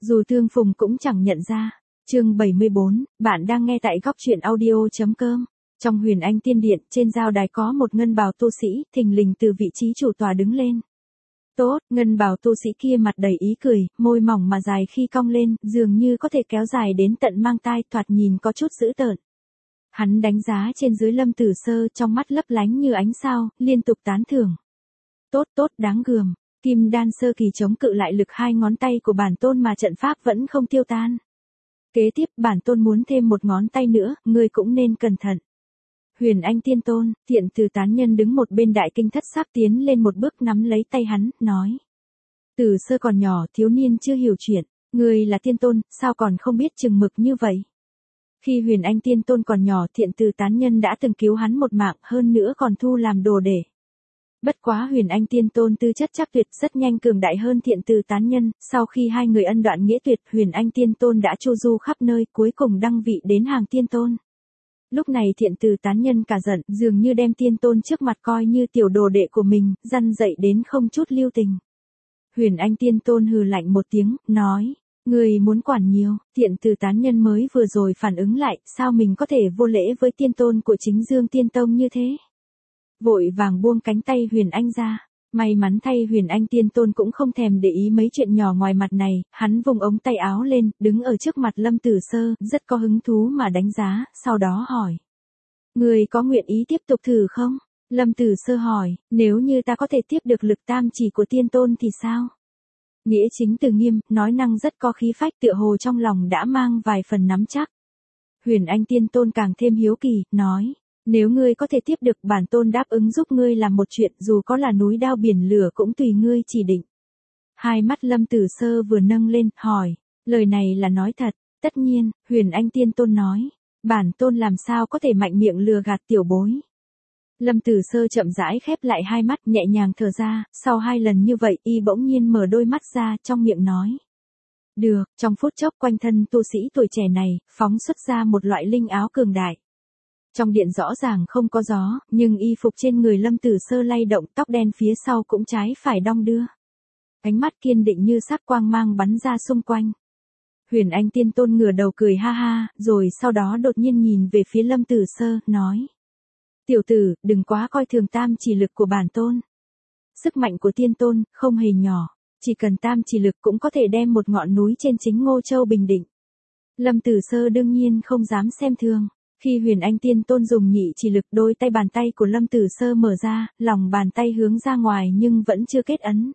Dù tương phùng cũng chẳng nhận ra. Chương 74, bạn đang nghe tại góc truyện audio.com. Trong Huyền Anh Tiên Điện, trên giao đài có một ngân bào tu sĩ, thình lình từ vị trí chủ tòa đứng lên. Tốt, ngân bào tu sĩ kia mặt đầy ý cười, môi mỏng mà dài khi cong lên, dường như có thể kéo dài đến tận mang tai, thoạt nhìn có chút dữ tợn. Hắn đánh giá trên dưới Lâm Tử Sơ, trong mắt lấp lánh như ánh sao, liên tục tán thưởng. Tốt tốt, đáng gờm. Kim đan sơ kỳ chống cự lại lực hai ngón tay của bản tôn mà trận pháp vẫn không tiêu tan. Kế tiếp bản tôn muốn thêm một ngón tay nữa, ngươi cũng nên cẩn thận. Huyền Anh Tiên Tôn, Thiện Từ tán nhân đứng một bên đại kinh thất sắc tiến lên một bước nắm lấy tay hắn, nói. Tử Sơ còn nhỏ, thiếu niên chưa hiểu chuyện, ngươi là tiên tôn, sao còn không biết chừng mực như vậy? Khi Huyền Anh Tiên Tôn còn nhỏ, Thiện Từ tán nhân đã từng cứu hắn một mạng, hơn nữa còn thu làm đồ để. Bất quá Huyền Anh Tiên Tôn tư chất chắc tuyệt, rất nhanh cường đại hơn Thiện Từ tán nhân, sau khi hai người ân đoạn nghĩa tuyệt, Huyền Anh Tiên Tôn đã chu du khắp nơi, cuối cùng đăng vị đến hàng tiên tôn. Lúc này Thiện Từ tán nhân cả giận, dường như đem tiên tôn trước mặt coi như tiểu đồ đệ của mình, răn dạy đến không chút lưu tình. Huyền Anh Tiên Tôn hừ lạnh một tiếng, nói, người muốn quản nhiều. Thiện Từ tán nhân mới vừa rồi phản ứng lại, sao mình có thể vô lễ với tiên tôn của chính Dương Tiên Tông như thế? Vội vàng buông cánh tay Huyền Anh ra. May mắn thay Huyền Anh Tiên Tôn cũng không thèm để ý mấy chuyện nhỏ ngoài mặt này, hắn vùng ống tay áo lên, đứng ở trước mặt Lâm Tử Sơ, rất có hứng thú mà đánh giá, sau đó hỏi. Người có nguyện ý tiếp tục thử không? Lâm Tử Sơ hỏi, nếu như ta có thể tiếp được lực tam chỉ của tiên tôn thì sao? Nghĩa chính từ nghiêm, nói năng rất có khí phách, tựa hồ trong lòng đã mang vài phần nắm chắc. Huyền Anh Tiên Tôn càng thêm hiếu kỳ, nói. Nếu ngươi có thể tiếp được, bản tôn đáp ứng giúp ngươi làm một chuyện, dù có là núi đao biển lửa cũng tùy ngươi chỉ định. Hai mắt Lâm Tử Sơ vừa nâng lên, hỏi, lời này là nói thật? Tất nhiên, Huyền Anh Tiên Tôn nói, bản tôn làm sao có thể mạnh miệng lừa gạt tiểu bối. Lâm Tử Sơ chậm rãi khép lại hai mắt, nhẹ nhàng thở ra, sau hai lần như vậy, y bỗng nhiên mở đôi mắt ra, trong miệng nói. Được, trong phút chốc quanh thân tu sĩ tuổi trẻ này, phóng xuất ra một loại linh áo cường đại. Trong điện rõ ràng không có gió, nhưng y phục trên người Lâm Tử Sơ lay động, tóc đen phía sau cũng trái phải đong đưa. Ánh mắt kiên định như sắc quang mang bắn ra xung quanh. Huyền Anh Tiên Tôn ngửa đầu cười ha ha, rồi sau đó đột nhiên nhìn về phía Lâm Tử Sơ, nói. Tiểu tử, đừng quá coi thường tam chỉ lực của bản tôn. Sức mạnh của tiên tôn, không hề nhỏ, chỉ cần tam chỉ lực cũng có thể đem một ngọn núi trên chính Ngô Châu bình định. Lâm Tử Sơ đương nhiên không dám xem thường. Khi Huyền Anh Tiên Tôn dùng nhị chỉ lực, đôi tay bàn tay của Lâm Tử Sơ mở ra, lòng bàn tay hướng ra ngoài nhưng vẫn chưa kết ấn.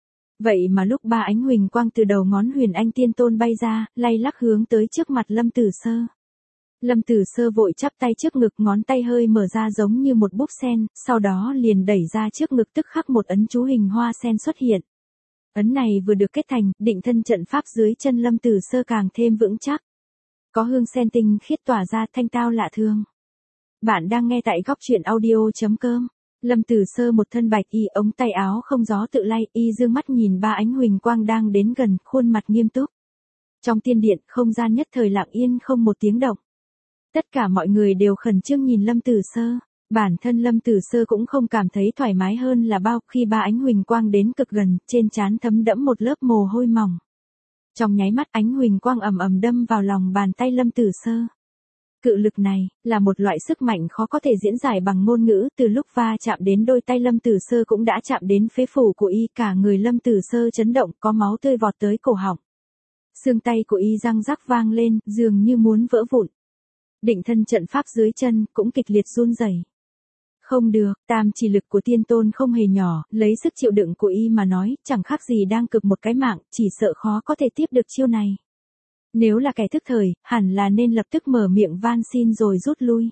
Vậy mà lúc ba ánh huỳnh quang từ đầu ngón Huyền Anh Tiên Tôn bay ra, lay lắc hướng tới trước mặt Lâm Tử Sơ. Lâm Tử Sơ vội chắp tay trước ngực, ngón tay hơi mở ra giống như một búp sen, sau đó liền đẩy ra trước ngực, tức khắc một ấn chú hình hoa sen xuất hiện. Ấn này vừa được kết thành, định thân trận pháp dưới chân Lâm Tử Sơ càng thêm vững chắc. Có hương sen tinh khiết tỏa ra, thanh tao lạ thường. Bạn đang nghe tại góc truyện audio.com. Lâm Tử Sơ một thân bạch y, ống tay áo không gió tự lay, y dương mắt nhìn ba ánh huỳnh quang đang đến gần, khuôn mặt nghiêm túc. Trong tiên điện, không gian nhất thời lặng yên không một tiếng động. Tất cả mọi người đều khẩn trương nhìn Lâm Tử Sơ. Bản thân Lâm Tử Sơ cũng không cảm thấy thoải mái hơn là bao, khi ba ánh huỳnh quang đến cực gần, trên trán thấm đẫm một lớp mồ hôi mỏng. Trong nháy mắt, ánh huỳnh quang ầm ầm đâm vào lòng bàn tay Lâm Tử Sơ. Cự lực này là một loại sức mạnh khó có thể diễn giải bằng ngôn ngữ, từ lúc va chạm đến đôi tay Lâm Tử Sơ cũng đã chạm đến phế phủ của y, cả người Lâm Tử Sơ chấn động, có máu tươi vọt tới cổ họng. Xương tay của y răng rắc vang lên, dường như muốn vỡ vụn. Định thân trận pháp dưới chân cũng kịch liệt run rẩy. Không được, tam chỉ lực của tiên tôn không hề nhỏ, lấy sức chịu đựng của y mà nói, chẳng khác gì đang cực một cái mạng, chỉ sợ khó có thể tiếp được chiêu này. Nếu là kẻ thức thời, hẳn là nên lập tức mở miệng van xin rồi rút lui.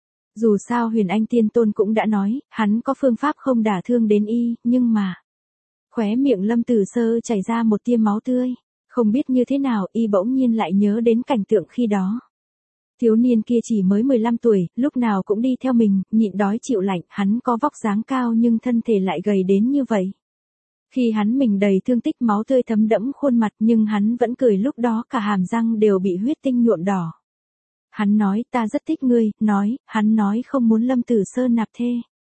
Dù sao Huyền Anh Tiên Tôn cũng đã nói, hắn có phương pháp không đả thương đến y, nhưng mà. Khóe miệng Lâm Tử Sơ chảy ra một tia máu tươi. Không biết như thế nào, y bỗng nhiên lại nhớ đến cảnh tượng khi đó. Thiếu niên kia chỉ mới 15 tuổi, lúc nào cũng đi theo mình, nhịn đói chịu lạnh, hắn có vóc dáng cao nhưng thân thể lại gầy đến như vậy. Khi hắn mình đầy thương tích, máu tươi thấm đẫm khuôn mặt, nhưng hắn vẫn cười, lúc đó cả hàm răng đều bị huyết tinh nhuộm đỏ. Hắn nói, ta rất thích ngươi, hắn nói không muốn Lâm Tử Sơ nạp thê.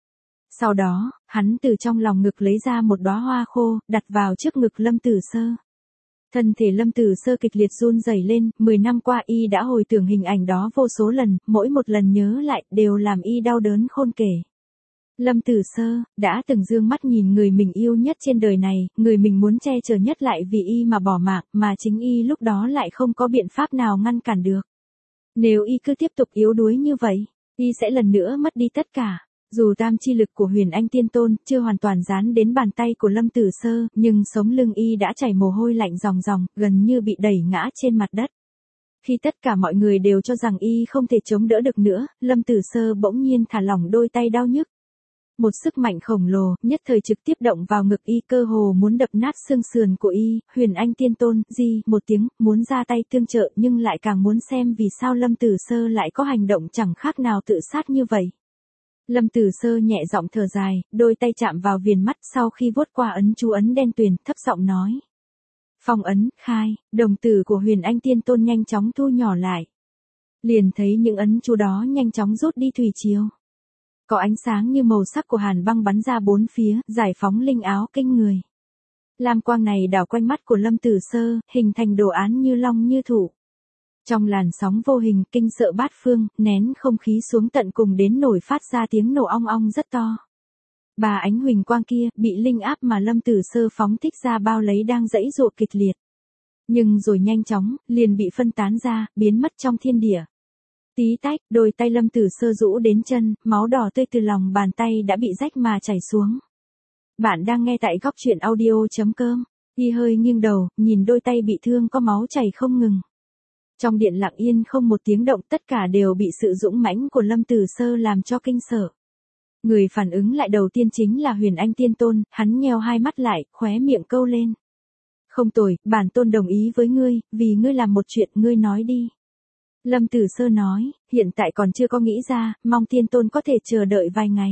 Sau đó, hắn từ trong lòng ngực lấy ra một đóa hoa khô, đặt vào trước ngực Lâm Tử Sơ. Thân thể Lâm Tử Sơ kịch liệt run rẩy lên, 10 năm qua y đã hồi tưởng hình ảnh đó vô số lần, mỗi một lần nhớ lại đều làm y đau đớn khôn kể. Lâm Tử Sơ, đã từng dương mắt nhìn người mình yêu nhất trên đời này, người mình muốn che chở nhất lại vì y mà bỏ mạng, mà chính y lúc đó lại không có biện pháp nào ngăn cản được. Nếu y cứ tiếp tục yếu đuối như vậy, y sẽ lần nữa mất đi tất cả. Dù tam chi lực của Huyền Anh Tiên Tôn chưa hoàn toàn dán đến bàn tay của Lâm Tử Sơ, nhưng sống lưng y đã chảy mồ hôi lạnh ròng ròng, gần như bị đẩy ngã trên mặt đất. Khi tất cả mọi người đều cho rằng y không thể chống đỡ được nữa, Lâm Tử Sơ bỗng nhiên thả lỏng đôi tay đau nhức. Một sức mạnh khổng lồ, nhất thời trực tiếp động vào ngực y, cơ hồ muốn đập nát xương sườn của y. Huyền Anh Tiên Tôn, một tiếng, muốn ra tay tương trợ nhưng lại càng muốn xem vì sao Lâm Tử Sơ lại có hành động chẳng khác nào tự sát như vậy. Lâm Tử Sơ nhẹ giọng thở dài, đôi tay chạm vào viền mắt sau khi vuốt qua ấn chú ấn đen tuyền, thấp giọng nói. Phong ấn, khai, đồng tử của Huyền Anh Tiên Tôn nhanh chóng thu nhỏ lại. Liền thấy những ấn chú đó nhanh chóng rút đi thủy triều. Có ánh sáng như màu sắc của hàn băng bắn ra bốn phía, giải phóng linh áo kinh người. Lam quang này đảo quanh mắt của Lâm Tử Sơ, hình thành đồ án như long như thụ. Trong làn sóng vô hình kinh sợ bát phương, nén không khí xuống tận cùng đến nổi phát ra tiếng nổ ong ong rất to. Bà ánh huỳnh quang kia, bị linh áp mà Lâm Tử Sơ phóng thích ra bao lấy đang giãy giụa kịch liệt. Nhưng rồi nhanh chóng, liền bị phân tán ra, biến mất trong thiên địa. Tí tách, đôi tay Lâm Tử Sơ rũ đến chân, máu đỏ tươi từ lòng bàn tay đã bị rách mà chảy xuống. Bạn đang nghe tại góc truyện audio.com. Y hơi nghiêng đầu, nhìn đôi tay bị thương có máu chảy không ngừng. Trong điện lặng yên không một tiếng động, tất cả đều bị sự dũng mãnh của Lâm Tử Sơ làm cho kinh sợ. Người phản ứng lại đầu tiên chính là Huyền Anh Tiên Tôn, hắn nheo hai mắt lại, khóe miệng câu lên. Không tồi, bản tôn đồng ý với ngươi, vì ngươi làm một chuyện, ngươi nói đi. Lâm Tử Sơ nói, hiện tại còn chưa có nghĩ ra, mong Tiên Tôn có thể chờ đợi vài ngày.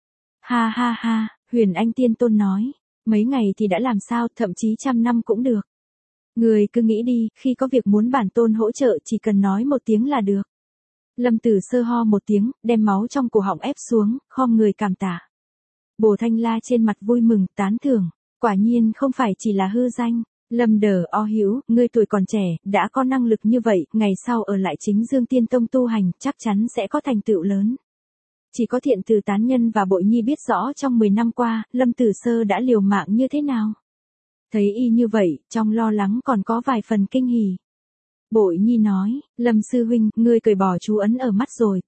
Ha ha ha, Huyền Anh Tiên Tôn nói, mấy ngày thì đã làm sao, thậm chí 100 năm cũng được. Người cứ nghĩ đi, khi có việc muốn bản tôn hỗ trợ chỉ cần nói một tiếng là được. Lâm Tử Sơ ho một tiếng, đem máu trong cổ họng ép xuống, khom người cảm tạ. Bồ Thanh La trên mặt vui mừng, tán thưởng, quả nhiên không phải chỉ là hư danh. Lâm Đờ O Hữu, ngươi tuổi còn trẻ, đã có năng lực như vậy, ngày sau ở lại Chính Dương Tiên Tông tu hành, chắc chắn sẽ có thành tựu lớn. Chỉ có Thiện Từ Tán Nhân và Bội Nhi biết rõ trong 10 năm qua, Lâm Tử Sơ đã liều mạng như thế nào. Thấy y như vậy, trong lo lắng còn có vài phần kinh hỉ. Bội Nhi nói, Lâm sư huynh, ngươi cởi bỏ chú ấn ở mắt rồi,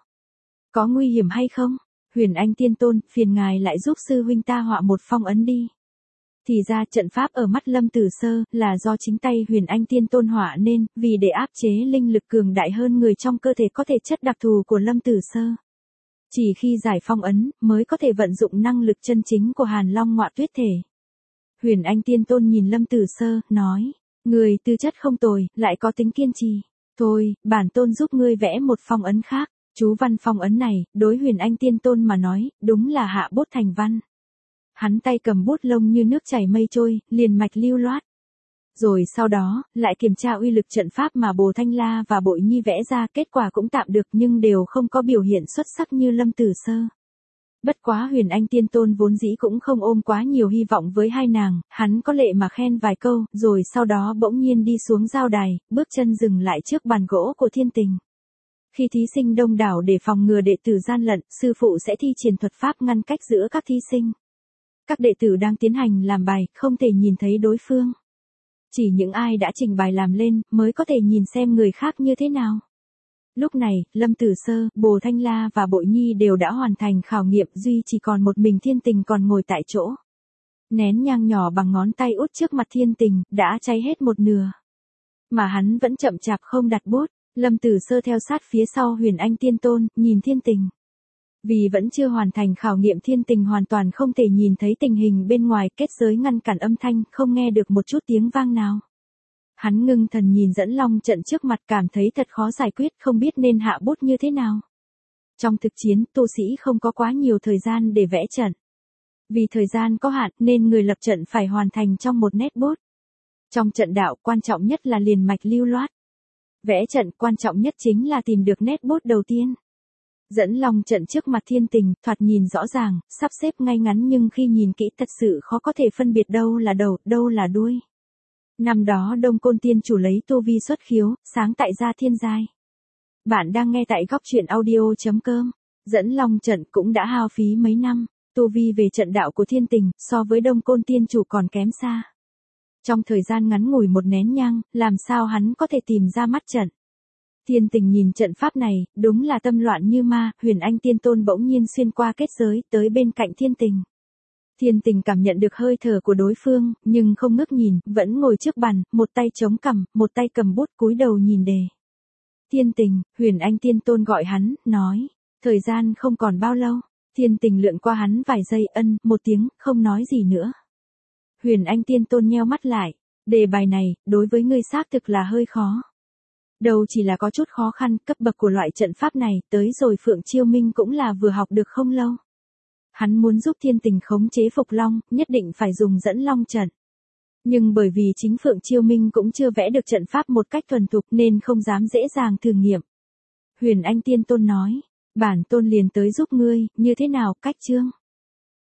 có nguy hiểm hay không? Huyền Anh Tiên Tôn, phiền ngài lại giúp sư huynh ta họa một phong ấn đi. Thì ra trận pháp ở mắt Lâm Tử Sơ là do chính tay Huyền Anh Tiên Tôn họa nên, vì để áp chế linh lực cường đại hơn người trong cơ thể có thể chất đặc thù của Lâm Tử Sơ. Chỉ khi giải phong ấn, mới có thể vận dụng năng lực chân chính của Hàn Long Ngọa Tuyết Thể. Huyền Anh Tiên Tôn nhìn Lâm Tử Sơ, nói, người tư chất không tồi, lại có tính kiên trì. Thôi, bản tôn giúp ngươi vẽ một phong ấn khác. Chú văn phong ấn này, đối Huyền Anh Tiên Tôn mà nói, đúng là hạ bút thành văn. Hắn tay cầm bút lông như nước chảy mây trôi, liền mạch lưu loát. Rồi sau đó, lại kiểm tra uy lực trận pháp mà Bồ Thanh La và Bội Nhi vẽ ra, kết quả cũng tạm được nhưng đều không có biểu hiện xuất sắc như Lâm Tử Sơ. Bất quá Huyền Anh Tiên Tôn vốn dĩ cũng không ôm quá nhiều hy vọng với hai nàng, hắn có lệ mà khen vài câu, rồi sau đó bỗng nhiên đi xuống giao đài, bước chân dừng lại trước bàn gỗ của Thiên Tình. Khi thí sinh đông đảo để phòng ngừa đệ tử gian lận, sư phụ sẽ thi triển thuật pháp ngăn cách giữa các thí sinh. Các đệ tử đang tiến hành làm bài, không thể nhìn thấy đối phương. Chỉ những ai đã trình bài làm lên, mới có thể nhìn xem người khác như thế nào. Lúc này, Lâm Tử Sơ, Bồ Thanh La và Bội Nhi đều đã hoàn thành khảo nghiệm, duy chỉ còn một mình Thiên Tình còn ngồi tại chỗ. Nén nhang nhỏ bằng ngón tay út trước mặt Thiên Tình, đã cháy hết một nửa. Mà hắn vẫn chậm chạp không đặt bút, Lâm Tử Sơ theo sát phía sau Huyền Anh Tiên Tôn, nhìn Thiên Tình. Vì vẫn chưa hoàn thành khảo nghiệm Thiên Tình hoàn toàn không thể nhìn thấy tình hình bên ngoài, kết giới ngăn cản âm thanh, không nghe được một chút tiếng vang nào. Hắn ngưng thần nhìn dẫn long trận trước mặt, cảm thấy thật khó giải quyết, không biết nên hạ bút như thế nào. Trong thực chiến, tu sĩ không có quá nhiều thời gian để vẽ trận. Vì thời gian có hạn nên người lập trận phải hoàn thành trong một nét bút. Trong trận đạo, quan trọng nhất là liền mạch lưu loát. Vẽ trận quan trọng nhất chính là tìm được nét bút đầu tiên. Dẫn long trận trước mặt Thiên Tình, thoạt nhìn rõ ràng, sắp xếp ngay ngắn nhưng khi nhìn kỹ thật sự khó có thể phân biệt đâu là đầu, đâu là đuôi. Năm đó Đông Côn Tiên Chủ lấy tu vi xuất khiếu, sáng tại gia thiên giai. Bạn đang nghe tại góc truyện audio.com. Dẫn Long trận cũng đã hao phí mấy năm, tu vi về trận đạo của Thiên Tình, so với Đông Côn Tiên Chủ còn kém xa. Trong thời gian ngắn ngủi một nén nhang, làm sao hắn có thể tìm ra mắt trận. Thiên Tình nhìn trận pháp này, đúng là tâm loạn như ma, Huyền Anh Tiên Tôn bỗng nhiên xuyên qua kết giới, tới bên cạnh Thiên Tình. Thiên Tình cảm nhận được hơi thở của đối phương, nhưng không ngước nhìn, vẫn ngồi trước bàn, một tay chống cằm, một tay cầm bút cúi đầu nhìn đề. Thiên Tình, Huyền Anh Tiên Tôn gọi hắn, nói, thời gian không còn bao lâu. Thiên Tình lượn qua hắn vài giây, một tiếng, không nói gì nữa. Huyền Anh Tiên Tôn nheo mắt lại, đề bài này, đối với ngươi xác thực là hơi khó. Đâu chỉ là có chút khó khăn, cấp bậc của loại trận pháp này, tới rồi Phượng Chiêu Minh cũng là vừa học được không lâu. Hắn muốn giúp Thiên Tình khống chế Phục Long, nhất định phải dùng dẫn Long trận. Nhưng bởi vì chính Phượng Chiêu Minh cũng chưa vẽ được trận pháp một cách thuần thục nên không dám dễ dàng thử nghiệm. Huyền Anh Tiên Tôn nói, bản tôn liền tới giúp ngươi, như thế nào, cách chương?